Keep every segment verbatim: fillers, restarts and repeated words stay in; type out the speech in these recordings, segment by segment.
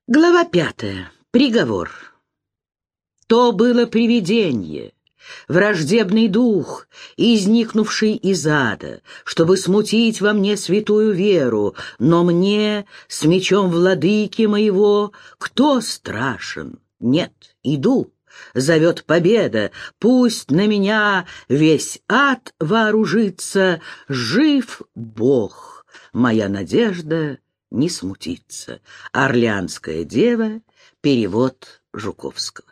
Глава пятая. Приговор. То было привидение, враждебный дух, изникнувший из ада, чтобы смутить во мне святую веру, но мне, с мечом владыки моего, кто страшен? Нет, иду, зовет победа, пусть на меня весь ад вооружится, жив Бог, моя надежда не смутится. Орлеанская дева. Перевод Жуковского.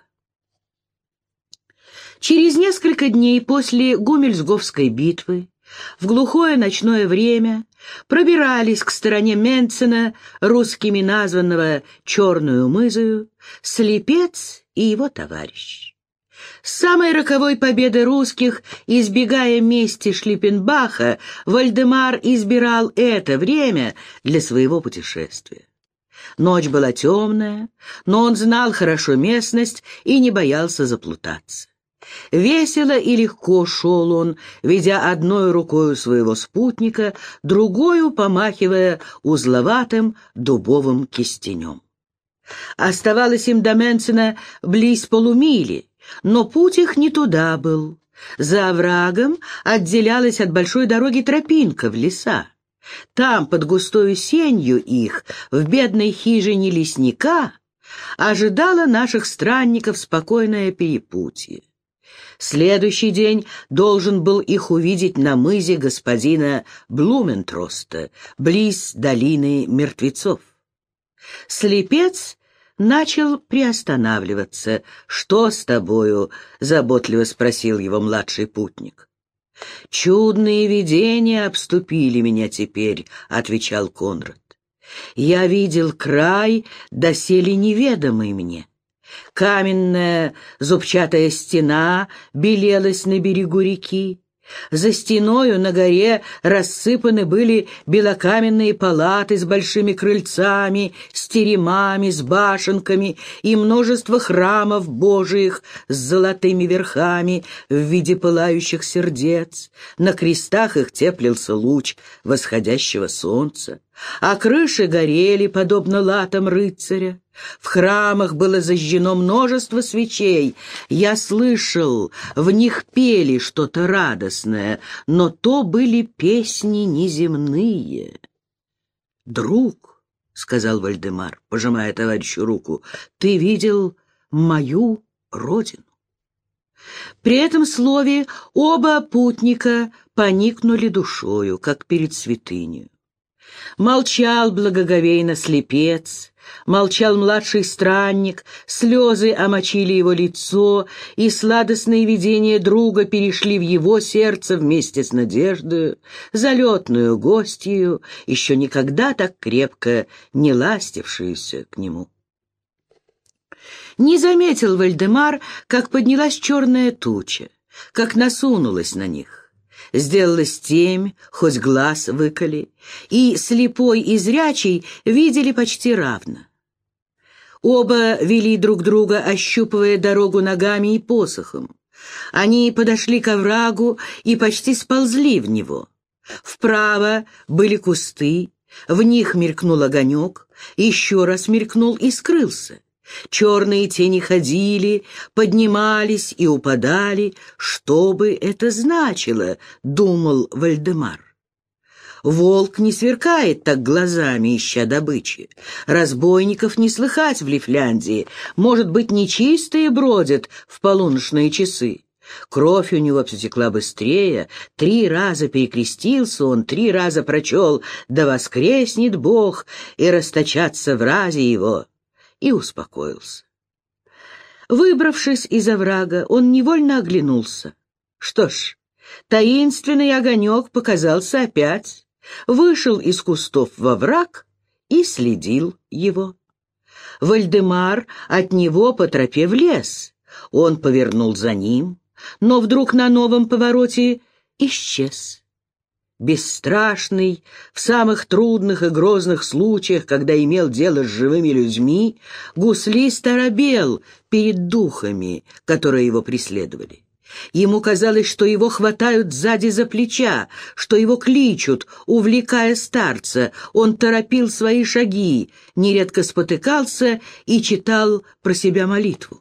Через несколько дней после Гумельсговской битвы в глухое ночное время пробирались к стороне Менцена, русскими названного Черную мызою, Слепец и его товарищ. С самой роковой победы русских, избегая мести Шлиппенбаха, Вальдемар избирал это время для своего путешествия. Ночь была темная, но он знал хорошо местность и не боялся заплутаться. Весело и легко шел он, ведя одной рукою своего спутника, другою помахивая узловатым дубовым кистенем. Оставалось им до Менцена близ полумили, но путь их не туда был. За оврагом отделялась от большой дороги тропинка в леса. Там, под густою сенью их, в бедной хижине лесника, ожидало наших странников спокойное перепутье. Следующий день должен был их увидеть на мызе господина Блументроста, близ долины мертвецов. Слепец начал приостанавливаться. «Что с тобою?» — заботливо спросил его младший путник. «Чудные видения обступили меня теперь», — отвечал Конрад. «Я видел край, доселе неведомый мне. Каменная зубчатая стена белелась на берегу реки. За стеною на горе рассыпаны были белокаменные палаты с большими крыльцами, с теремами, с башенками и множество храмов божиих с золотыми верхами в виде пылающих сердец. На крестах их теплился луч восходящего солнца, а крыши горели, подобно латам рыцаря. В храмах было зажжено множество свечей. Я слышал, в них пели что-то радостное, но то были песни неземные. «Друг», — сказал Вальдемар, пожимая товарищу руку, — «ты видел мою родину». При этом слове оба путника поникнули душою, как перед святынею. Молчал благоговейно слепец, молчал младший странник, слезы омочили его лицо, и сладостные видения друга перешли в его сердце вместе с надеждою, залетную гостью, еще никогда так крепко не ластившуюся к нему. Не заметил Вальдемар, как поднялась черная туча, как насунулась на них. Сделалась темь, хоть глаз выколи, и слепой и зрячий видели почти равно. Оба вели друг друга, ощупывая дорогу ногами и посохом. Они подошли к оврагу и почти сползли в него. Вправо были кусты, в них мелькнул огонек, еще раз мелькнул и скрылся. Черные тени ходили, поднимались и упадали. Что бы это значило, думал Вальдемар. Волк не сверкает так глазами, ища добычи. Разбойников не слыхать в Лифляндии. Может быть, нечистые бродят в полуночные часы. Кровь у него потекла быстрее. Три раза перекрестился он, три раза прочел «Да воскреснет Бог и расточатся врази его». И успокоился. Выбравшись из оврага, он невольно оглянулся. Что ж, таинственный огонек показался опять, вышел из кустов во враг и следил его. Вальдемар от него по тропе в лес. Он повернул за ним, но вдруг на новом повороте исчез. Бесстрашный, в самых трудных и грозных случаях, когда имел дело с живыми людьми, гуслист оробел перед духами, которые его преследовали. Ему казалось, что его хватают сзади за плеча, что его кличут, увлекая старца. Он торопил свои шаги, нередко спотыкался и читал про себя молитву.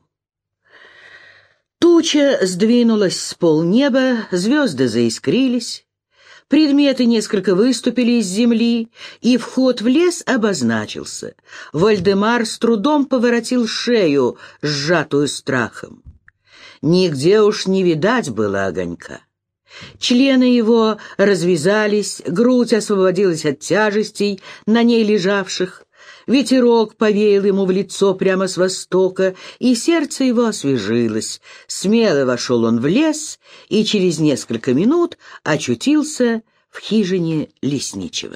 Туча сдвинулась с полнеба, звезды заискрились, предметы несколько выступили из земли, и вход в лес обозначился. Вальдемар с трудом поворотил шею, сжатую страхом. Нигде уж не видать было огонька. Члены его развязались, грудь освободилась от тяжестей, на ней лежавших. Ветерок повеял ему в лицо прямо с востока, и сердце его освежилось. Смело вошел он в лес и через несколько минут очутился в хижине лесничего.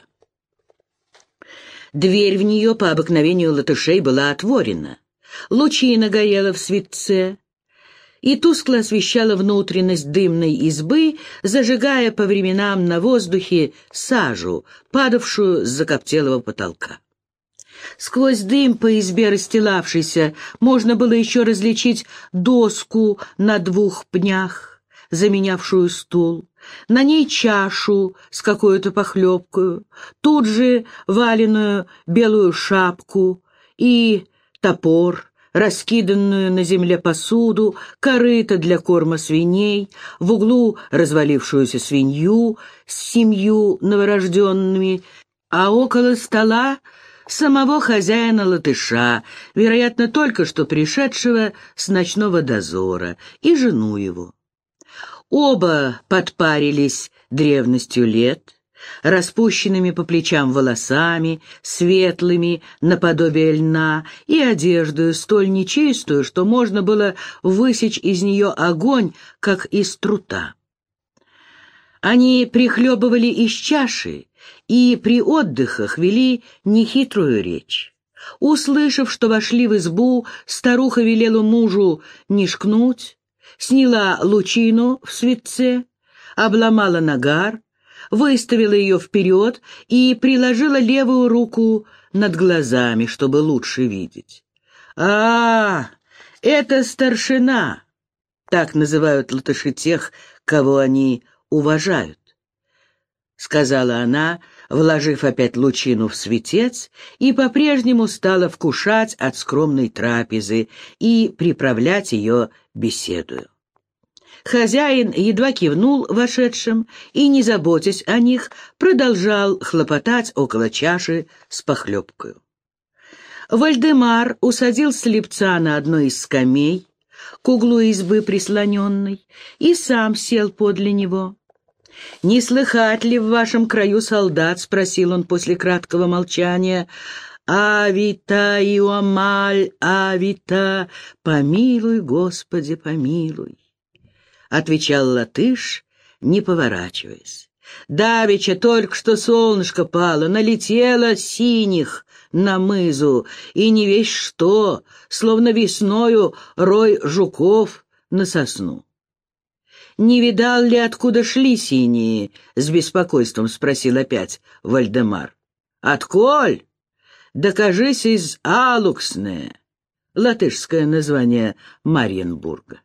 Дверь в нее по обыкновению латышей была отворена. Лучина горела в светце и тускло освещала внутренность дымной избы, зажигая по временам на воздухе сажу, падавшую с закоптелого потолка. Сквозь дым по избе расстилавшейся можно было еще различить доску на двух пнях, заменявшую стул, на ней чашу с какой-то похлебкою, тут же валеную белую шапку и топор, раскиданную на земле посуду, корыто для корма свиней, в углу развалившуюся свинью с семью новорожденными, а около стола самого хозяина-латыша, вероятно, только что пришедшего с ночного дозора, и жену его. Оба подпарились древностью лет, распущенными по плечам волосами, светлыми, наподобие льна, и одеждою столь нечистую, что можно было высечь из нее огонь, как из трута. Они прихлебывали из чаши и при отдыхах вели нехитрую речь. Услышав, что вошли в избу, старуха велела мужу не шкнуть, сняла лучину в светце, обломала нагар, выставила ее вперед и приложила левую руку над глазами, чтобы лучше видеть. «А, это старшина!» — так называют латыши тех, кого они уважают, — сказала она, вложив опять лучину в светец, и по-прежнему стала вкушать от скромной трапезы и приправлять ее беседою. Хозяин едва кивнул вошедшим и, не заботясь о них, продолжал хлопотать около чаши с похлебкою. Вальдемар усадил слепца на одной из скамей, к углу избы прислоненной, и сам сел подле него. «Не слыхать ли в вашем краю солдат?» — спросил он после краткого молчания. «Авита, Иоамаль, Авита, помилуй, Господи, помилуй», — отвечал латыш, не поворачиваясь. «Давеча только что солнышко пало, налетело синих на мызу, и не весь что, словно весною рой жуков на сосну». «Не видал ли, откуда шли синие?» — с беспокойством спросил опять Вальдемар. «Отколь? Да, кажись, из Алуксне», латышское название Марьенбурга.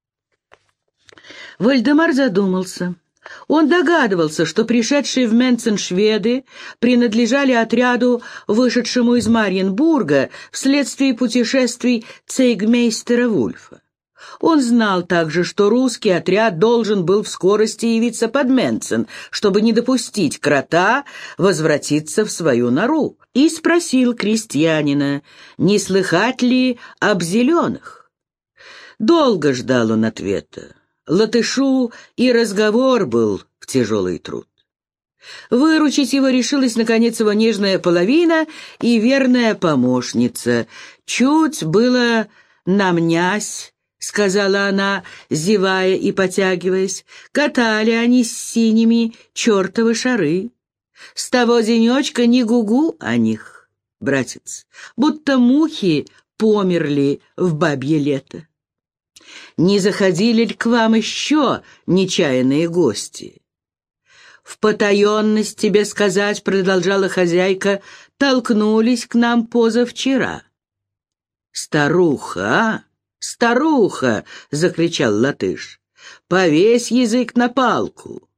Вальдемар задумался. Он догадывался, что пришедшие в Менцен шведы принадлежали отряду, вышедшему из Марьенбурга вследствие путешествий цейгмейстера Вульфа. Он знал также, что русский отряд должен был в скорости явиться под Менцен, чтобы не допустить крота возвратиться в свою нору, и спросил крестьянина, не слыхать ли об зеленых. Долго ждал он ответа. Латышу и разговор был в тяжелый труд. Выручить его решилась, наконец, его нежная половина и верная помощница. «Чуть было намнясь», — сказала она, зевая и потягиваясь, — «катали они с синими чертовы шары. С того денечка не гугу о них, братец, будто мухи померли в бабье лето. Не заходили ли к вам еще нечаянные гости?» «В потаенность тебе сказать, — продолжала хозяйка, — толкнулись к нам позавчера». «Старуха, а? Старуха!» — закричал латыш. Повесь язык на палку».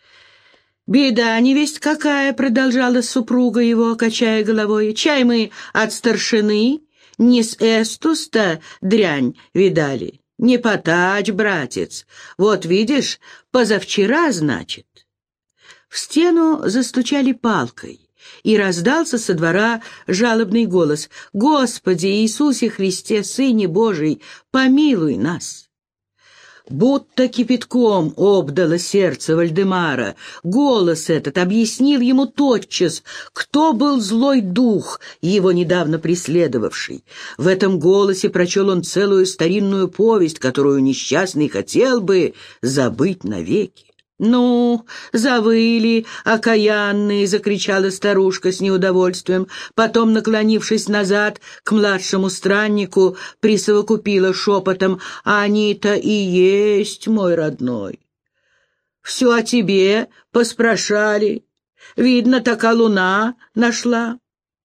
«Беда невесть какая», — продолжала супруга его, качая головой. «Чай мы от старшины не с эстуста дрянь видали. Не потачь, братец. Вот видишь, позавчера, значит». В стену застучали палкой, и раздался со двора жалобный голос: «Господи Иисусе Христе, Сыне Божий, помилуй нас!» Будто кипятком обдало сердце Вальдемара. Голос этот объяснил ему тотчас, кто был злой дух, его недавно преследовавший. В этом голосе прочел он целую старинную повесть, которую несчастный хотел бы забыть навеки. «Ну, завыли, окаянные!» — закричала старушка с неудовольствием. Потом, наклонившись назад к младшему страннику, присовокупила шепотом: «Они-то и есть, мой родной. Все о тебе поспрашали. Видно, така луна нашла».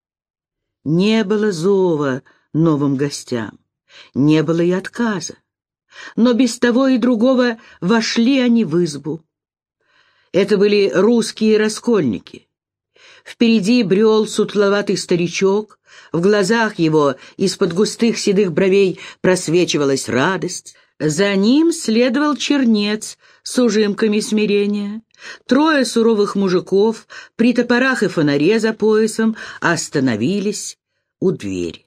Не было зова новым гостям, не было и отказа. Но без того и другого вошли они в избу. Это были русские раскольники. Впереди брел сутловатый старичок, в глазах его из-под густых седых бровей просвечивалась радость. За ним следовал чернец с ужимками смирения. Трое суровых мужиков при топорах и фонаре за поясом остановились у двери.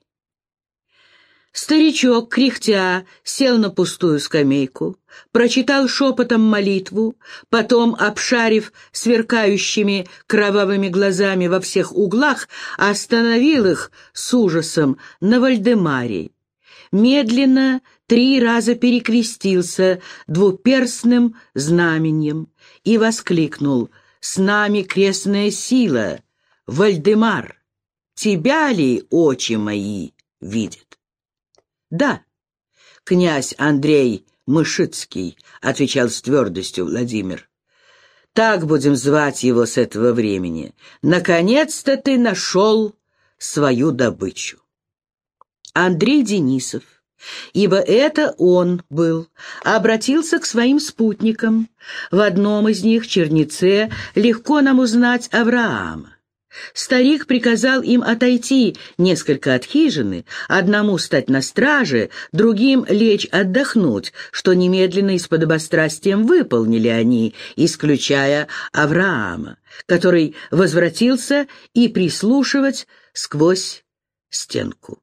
Старичок, кряхтя, сел на пустую скамейку, прочитал шепотом молитву, потом, обшарив сверкающими кровавыми глазами во всех углах, остановил их с ужасом на Вальдемаре. Медленно три раза перекрестился двуперстным знаменем и воскликнул: «С нами крестная сила! Вальдемар, тебя ли очи мои видят?» «Да, князь Андрей Мышицкий», — отвечал с твердостью Владимир. «Так будем звать его с этого времени. Наконец-то ты нашел свою добычу». Андрей Денисов, ибо это он был, обратился к своим спутникам. В одном из них, чернеце, легко нам узнать Авраама. Старик приказал им отойти несколько от хижины, одному стать на страже, другим лечь отдохнуть, что немедленно и с подобострастием выполнили они, исключая Авраама, который возвратился и прислушивать сквозь стенку.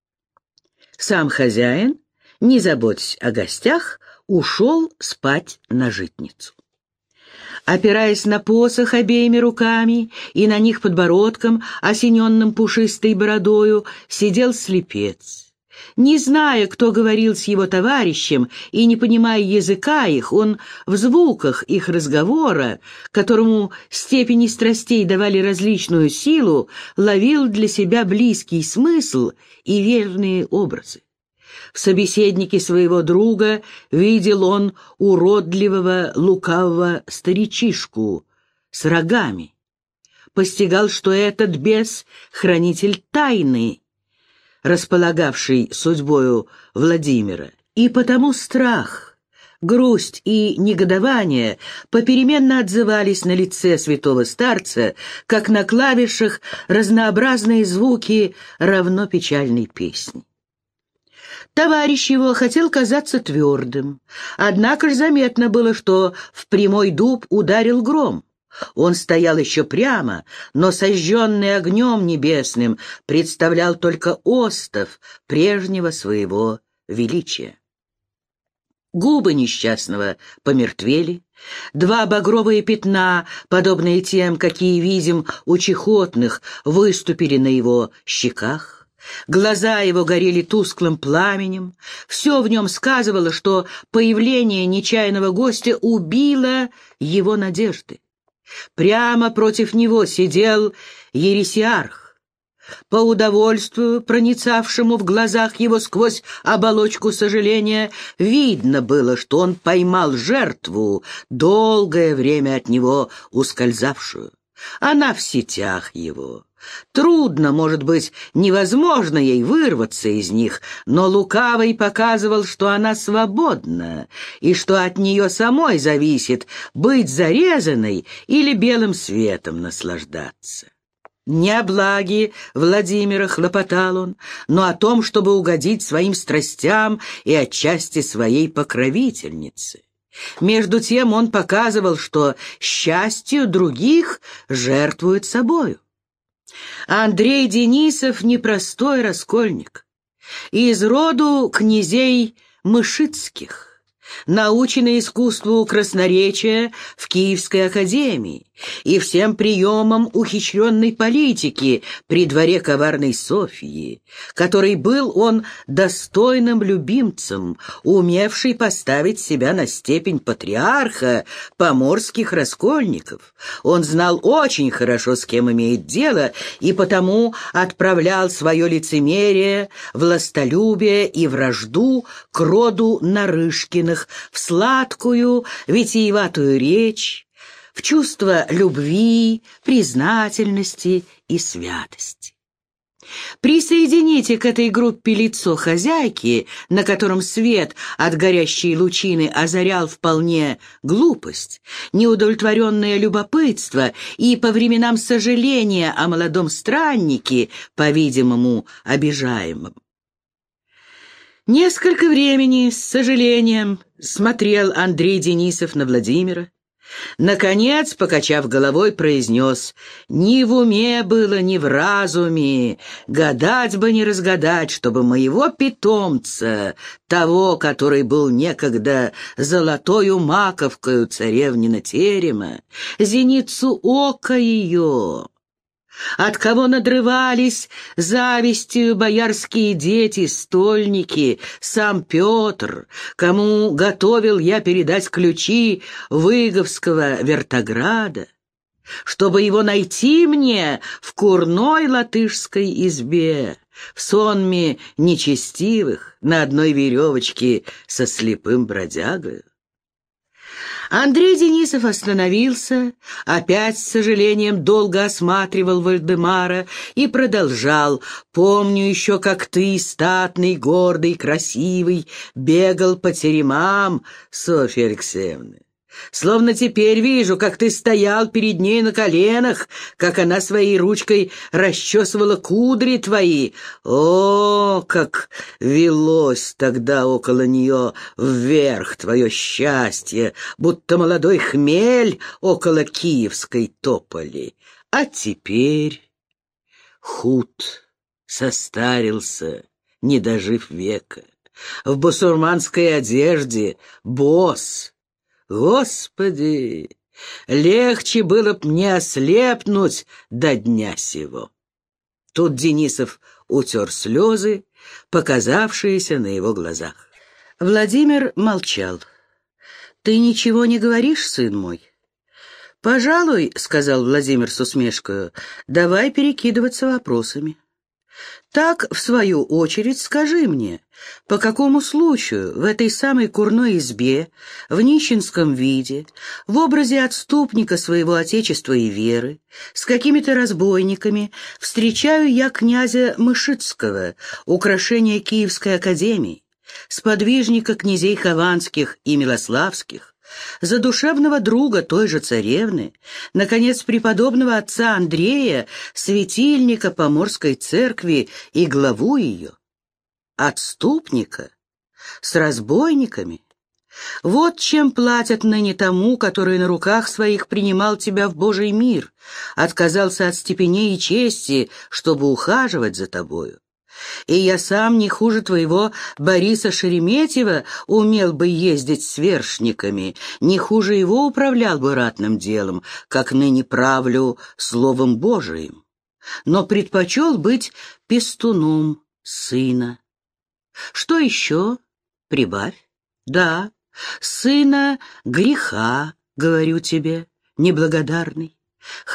Сам хозяин, не заботясь о гостях, ушел спать на житницу. Опираясь на посох обеими руками и на них подбородком, осененным пушистой бородою, сидел слепец. Не зная, кто говорил с его товарищем, и не понимая языка их, он в звуках их разговора, которому степени страстей давали различную силу, ловил для себя близкий смысл и верные образы. В собеседнике своего друга видел он уродливого лукавого старичишку с рогами. Постигал, что этот бес — хранитель тайны, располагавший судьбою Владимира, и потому страх, грусть и негодование попеременно отзывались на лице святого старца, как на клавишах разнообразные звуки равно печальной песни. Товарищ его хотел казаться твердым, однако ж заметно было, что в прямой дуб ударил гром. Он стоял еще прямо, но сожженный огнем небесным представлял только остов прежнего своего величия. Губы несчастного помертвели, два багровые пятна, подобные тем, какие видим у чехотных, выступили на его щеках. Глаза его горели тусклым пламенем. Все в нем сказывало, что появление нечаянного гостя убило его надежды. Прямо против него сидел ересиарх. По удовольствию, проницавшему в глазах его сквозь оболочку сожаления, видно было, что он поймал жертву, долгое время от него ускользавшую. Она в сетях его, Трудно, может быть, невозможно ей вырваться из них, но лукавый показывал, что она свободна, и что от нее самой зависит быть зарезанной или белым светом наслаждаться. Не о благе Владимира хлопотал он, но о том, чтобы угодить своим страстям и отчасти своей покровительнице. Между тем он показывал, что счастью других жертвует собою. Андрей Денисов — непростой раскольник, из роду князей Мышицких, наученный искусству красноречия в Киевской академии и всем приемам ухищренной политики при дворе коварной Софьи, который был он достойным любимцем, умевший поставить себя на степень патриарха поморских раскольников. Он знал очень хорошо, с кем имеет дело, и потому отправлял свое лицемерие, властолюбие и вражду к роду Нарышкиных в сладкую, витиеватую речь, в чувство любви, признательности и святости. Присоедините к этой группе лицо хозяйки, на котором свет от горящей лучины озарял вполне глупость, неудовлетворенное любопытство и по временам сожаление о молодом страннике, по-видимому, обижаемом. Несколько времени с сожалением смотрел Андрей Денисов на Владимира. Наконец, покачав головой, произнес: «Ни в уме было, ни в разуме, гадать бы не разгадать, чтобы моего питомца, того, который был некогда золотою маковкою царевнина терема, зеницу ока ее, от кого надрывались завистью боярские дети, стольники, сам Петр, кому готовил я передать ключи Выговского Вертограда, чтобы его найти мне в курной латышской избе, в сонме нечестивых, на одной веревочке со слепым бродягою». Андрей Денисов остановился, опять с сожалением долго осматривал Вальдемара и продолжал: «Помню еще, как ты, статный, гордый, красивый, бегал по теремам, Софья Алексеевна. Словно теперь вижу, как ты стоял перед ней на коленах, как она своей ручкой расчесывала кудри твои. О, как велось тогда около нее вверх твое счастье, будто молодой хмель около киевской тополи. А теперь худ, состарился, не дожив века, в басурманской одежде, босс. Господи, легче было б мне ослепнуть до дня сего». Тут Денисов утер слезы, показавшиеся на его глазах. Владимир молчал. «Ты ничего не говоришь, сын мой?» «Пожалуй, — сказал Владимир с усмешкою, — давай перекидываться вопросами. Так, в свою очередь, скажи мне, по какому случаю в этой самой курной избе, в нищенском виде, в образе отступника своего отечества и веры, с какими-то разбойниками встречаю я князя Мышицкого, украшения Киевской академии, сподвижника князей Хованских и Милославских, задушевного друга той же царевны, наконец, преподобного отца Андрея, светильника Поморской церкви и главу ее, отступника с разбойниками. Вот чем платят ныне тому, который на руках своих принимал тебя в Божий мир, отказался от степеней и чести, чтобы ухаживать за тобою. И я сам не хуже твоего Бориса Шереметьева умел бы ездить с вершниками, не хуже его управлял бы ратным делом, как ныне правлю Словом Божиим, но предпочел быть пестуном сына. Что еще? Прибавь. Да, сына греха, говорю тебе, неблагодарный.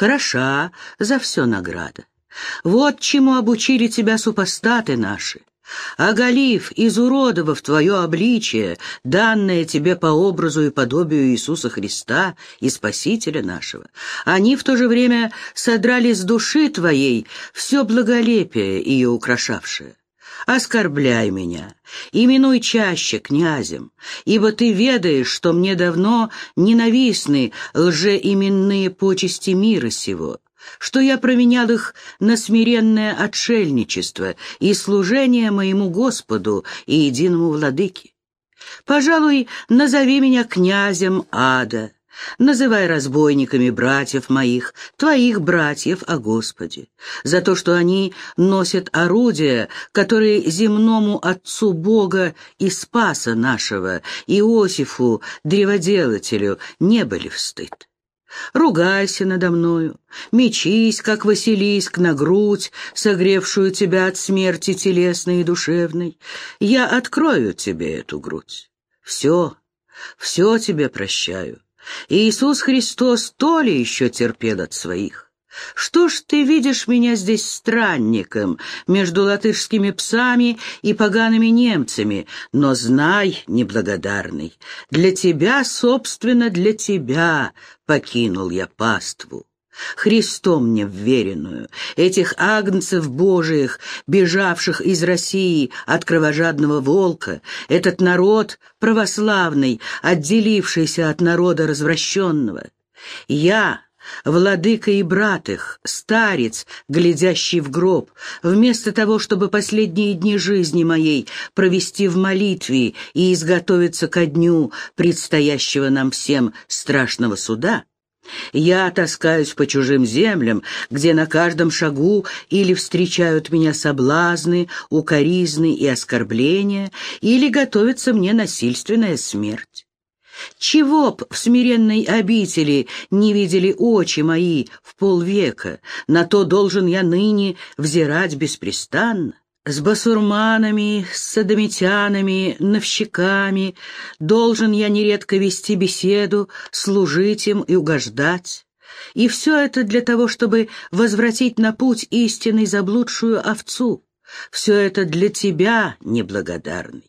Хороша за все награда. Вот чему обучили тебя супостаты наши. оголив, изуродовав твое обличие, данное тебе по образу и подобию Иисуса Христа и Спасителя нашего, они в то же время содрали с души твоей все благолепие ее украшавшее. Оскорбляй меня, именуй чаще князем, ибо ты ведаешь, что мне давно ненавистны лжеименные почести мира сего, что я променял их на смиренное отшельничество и служение моему Господу и единому Владыке. Пожалуй, назови меня князем ада, называй разбойниками братьев моих, твоих братьев о Господе, за то, что они носят орудия, которые земному Отцу Бога и Спаса нашего, Иосифу, древоделателю, не были в стыд. Ругайся надо мною, мечись, как Василиск, на грудь, согревшую тебя от смерти телесной и душевной. Я открою тебе эту грудь. Все, все тебе прощаю. Иисус Христос то ли еще терпел от своих. Что ж ты видишь меня здесь странником между латышскими псами и погаными немцами? Но знай, неблагодарный, для тебя, собственно, для тебя покинул я паству, Христом мне вверенную, этих агнцев Божиих, бежавших из России от кровожадного волка, этот народ православный, отделившийся от народа развращенного. Я, владыка и брат их, старец, глядящий в гроб, вместо того, чтобы последние дни жизни моей провести в молитве и изготовиться ко дню предстоящего нам всем страшного суда, я таскаюсь по чужим землям, где на каждом шагу или встречают меня соблазны, укоризны и оскорбления, или готовится мне насильственная смерть. Чего б в смиренной обители не видели очи мои в полвека, на то должен я ныне взирать беспрестанно. С басурманами, с содомитянами, новщиками должен я нередко вести беседу, служить им и угождать. И все это для того, чтобы возвратить на путь истинный заблудшую овцу. Все это для тебя, неблагодарный.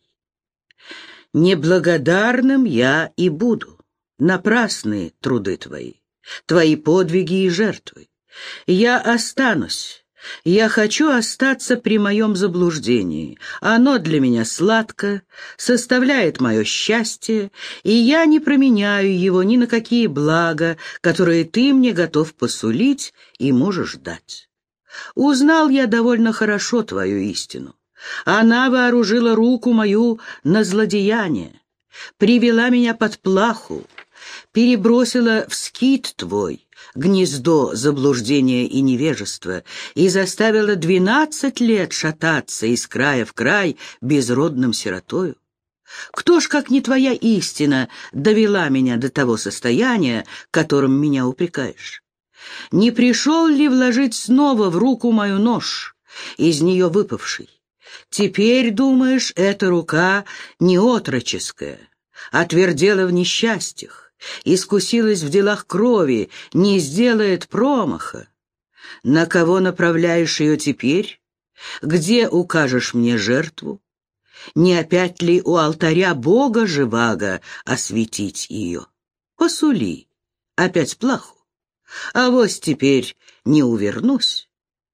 Неблагодарным я и буду. Напрасны труды твои, твои подвиги и жертвы. Я останусь. Я хочу остаться при моем заблуждении. Оно для меня сладко, составляет мое счастье, и я не променяю его ни на какие блага, которые ты мне готов посулить и можешь дать. Узнал я довольно хорошо твою истину. Она вооружила руку мою на злодеяние, привела меня под плаху, перебросила в скит твой, гнездо заблуждения и невежества, и заставила двенадцать лет шататься из края в край безродным сиротою. Кто ж, как не твоя истина, довела меня до того состояния, которым меня упрекаешь? Не пришел ли вложить снова в руку мою нож, из нее выпавший? Теперь, думаешь, эта рука не отроческая, отвердела в несчастьях, искусилась в делах крови, не сделает промаха. На кого направляешь ее теперь? Где укажешь мне жертву? Не опять ли у алтаря Бога живаго осветить ее? Посули, опять плаху. Авось теперь не увернусь.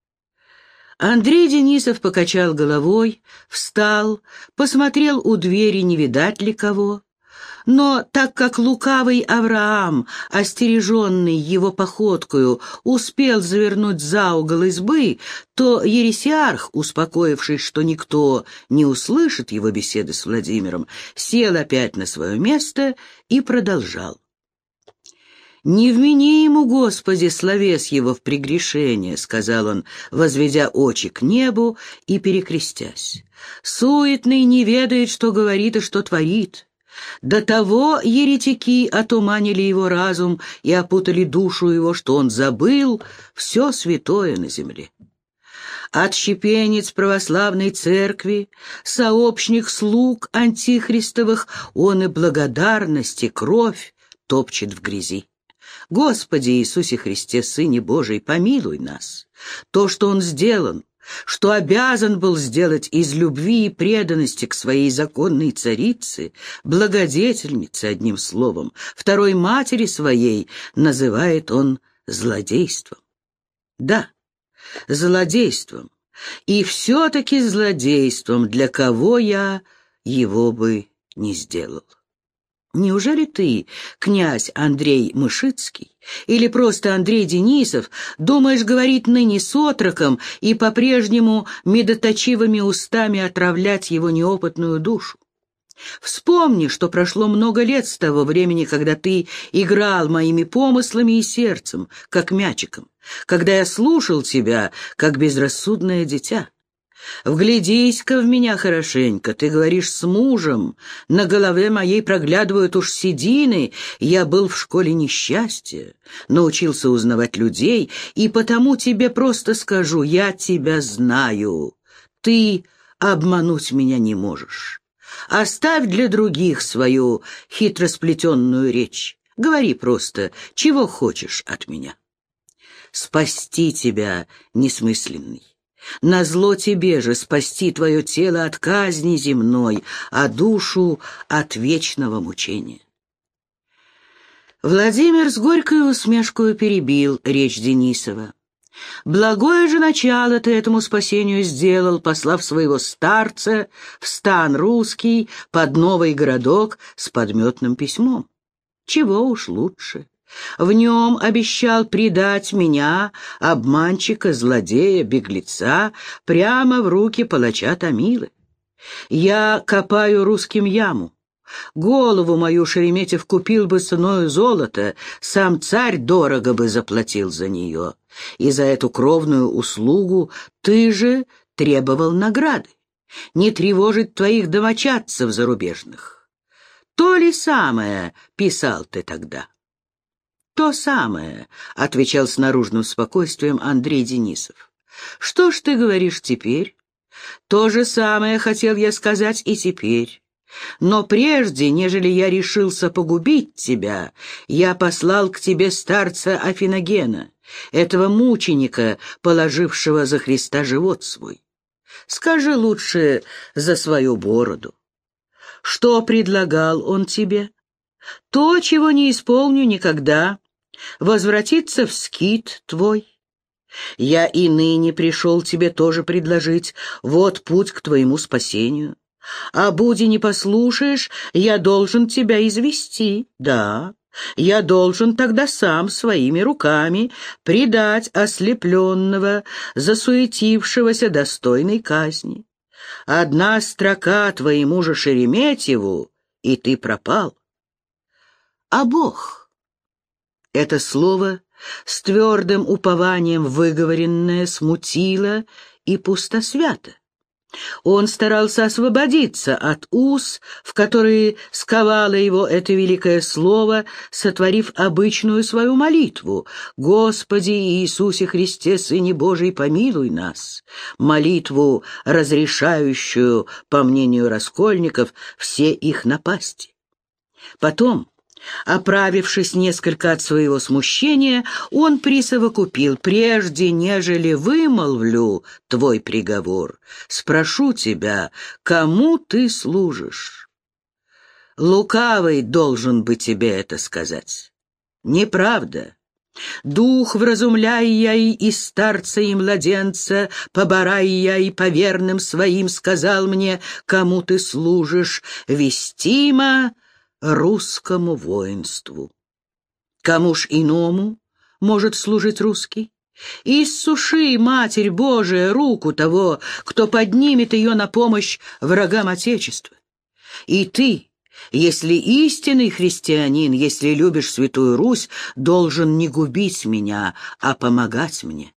Андрей Денисов покачал головой, встал, посмотрел у двери, не видать ли кого. Но так как лукавый Авраам, остереженный его походкою, успел завернуть за угол избы, то ересиарх, успокоившись, что никто не услышит его беседы с Владимиром, сел опять на свое место и продолжал. «Не вмени ему, Господи, словес его в прегрешение», — сказал он, возведя очи к небу и перекрестясь. «Суетный не ведает, что говорит и что творит. До того еретики отуманили его разум и опутали душу его, что он забыл все святое на земле. Отщепенец православной церкви, сообщник слуг антихристовых, он и благодарности кровь топчет в грязи. Господи Иисусе Христе, Сыне Божий, помилуй нас. То, что Он сделан, что обязан был сделать из любви и преданности к своей законной царице, благодетельнице, одним словом, второй матери своей, называет он злодейством. Да, злодейством, и все-таки злодейством, для кого я его бы не сделал. Неужели ты, князь Андрей Мышицкий, или просто Андрей Денисов, думаешь говорить ныне с отроком и по-прежнему медоточивыми устами отравлять его неопытную душу? Вспомни, что прошло много лет с того времени, когда ты играл моими помыслами и сердцем, как мячиком, когда я слушал тебя, как безрассудное дитя. Вглядись-ка в меня хорошенько, ты говоришь с мужем, на голове моей проглядывают уж седины, я был в школе несчастья, научился узнавать людей, и потому тебе просто скажу, я тебя знаю, ты обмануть меня не можешь. Оставь для других свою хитросплетенную речь, говори просто, чего хочешь от меня. Спасти тебя, несмысленный. Назло тебе же спасти твое тело от казни земной, а душу от вечного мучения. Владимир с горькой усмешкой перебил речь Денисова. Благое же начало ты этому спасению сделал, послав своего старца в стан русский под новый городок с подметным письмом. Чего уж лучше. В нем обещал предать меня, обманщика, злодея, беглеца, прямо в руки палача Томилы. Я копаю русским яму. Голову мою Шереметьев купил бы ценою золота, сам царь дорого бы заплатил за нее. И за эту кровную услугу ты же требовал награды, не тревожить твоих домочадцев зарубежных. То ли самое писал ты тогда? «То самое», — отвечал с наружным спокойствием Андрей Денисов. «Что ж ты говоришь теперь?» «То же самое хотел я сказать и теперь. Но прежде, нежели я решился погубить тебя, я послал к тебе старца Афиногена, этого мученика, положившего за Христа живот свой. Скажи лучше за свою бороду. Что предлагал он тебе? То, чего не исполню никогда, возвратиться в скит твой. Я и ныне пришел тебе тоже предложить, вот путь к твоему спасению. А буди не послушаешь, я должен тебя извести, да, я должен тогда сам своими руками предать ослепленного, засуетившегося достойной казни. Одна строка твоему же Шереметьеву, и ты пропал. А Бог? Это слово, с твердым упованием выговоренное, смутило и пустосвято. Он старался освободиться от уз, в которые сковало его это великое слово, сотворив обычную свою молитву: «Господи Иисусе Христе, Сыне Божий, помилуй нас», молитву, разрешающую, по мнению раскольников, все их напасти. Потом, оправившись несколько от своего смущения, он присовокупил: «Прежде, нежели вымолвлю твой приговор, спрошу тебя, кому ты служишь? Лукавый должен бы тебе это сказать. Неправда. Дух вразумляй я и, и старца, и младенца, поборай я и по верным своим сказал мне, кому ты служишь, вестимо русскому воинству. Кому ж иному может служить русский? Иссуши, Матерь Божия, руку того, кто поднимет ее на помощь врагам Отечества. И ты, если истинный христианин, если любишь Святую Русь, должен не губить меня, а помогать мне.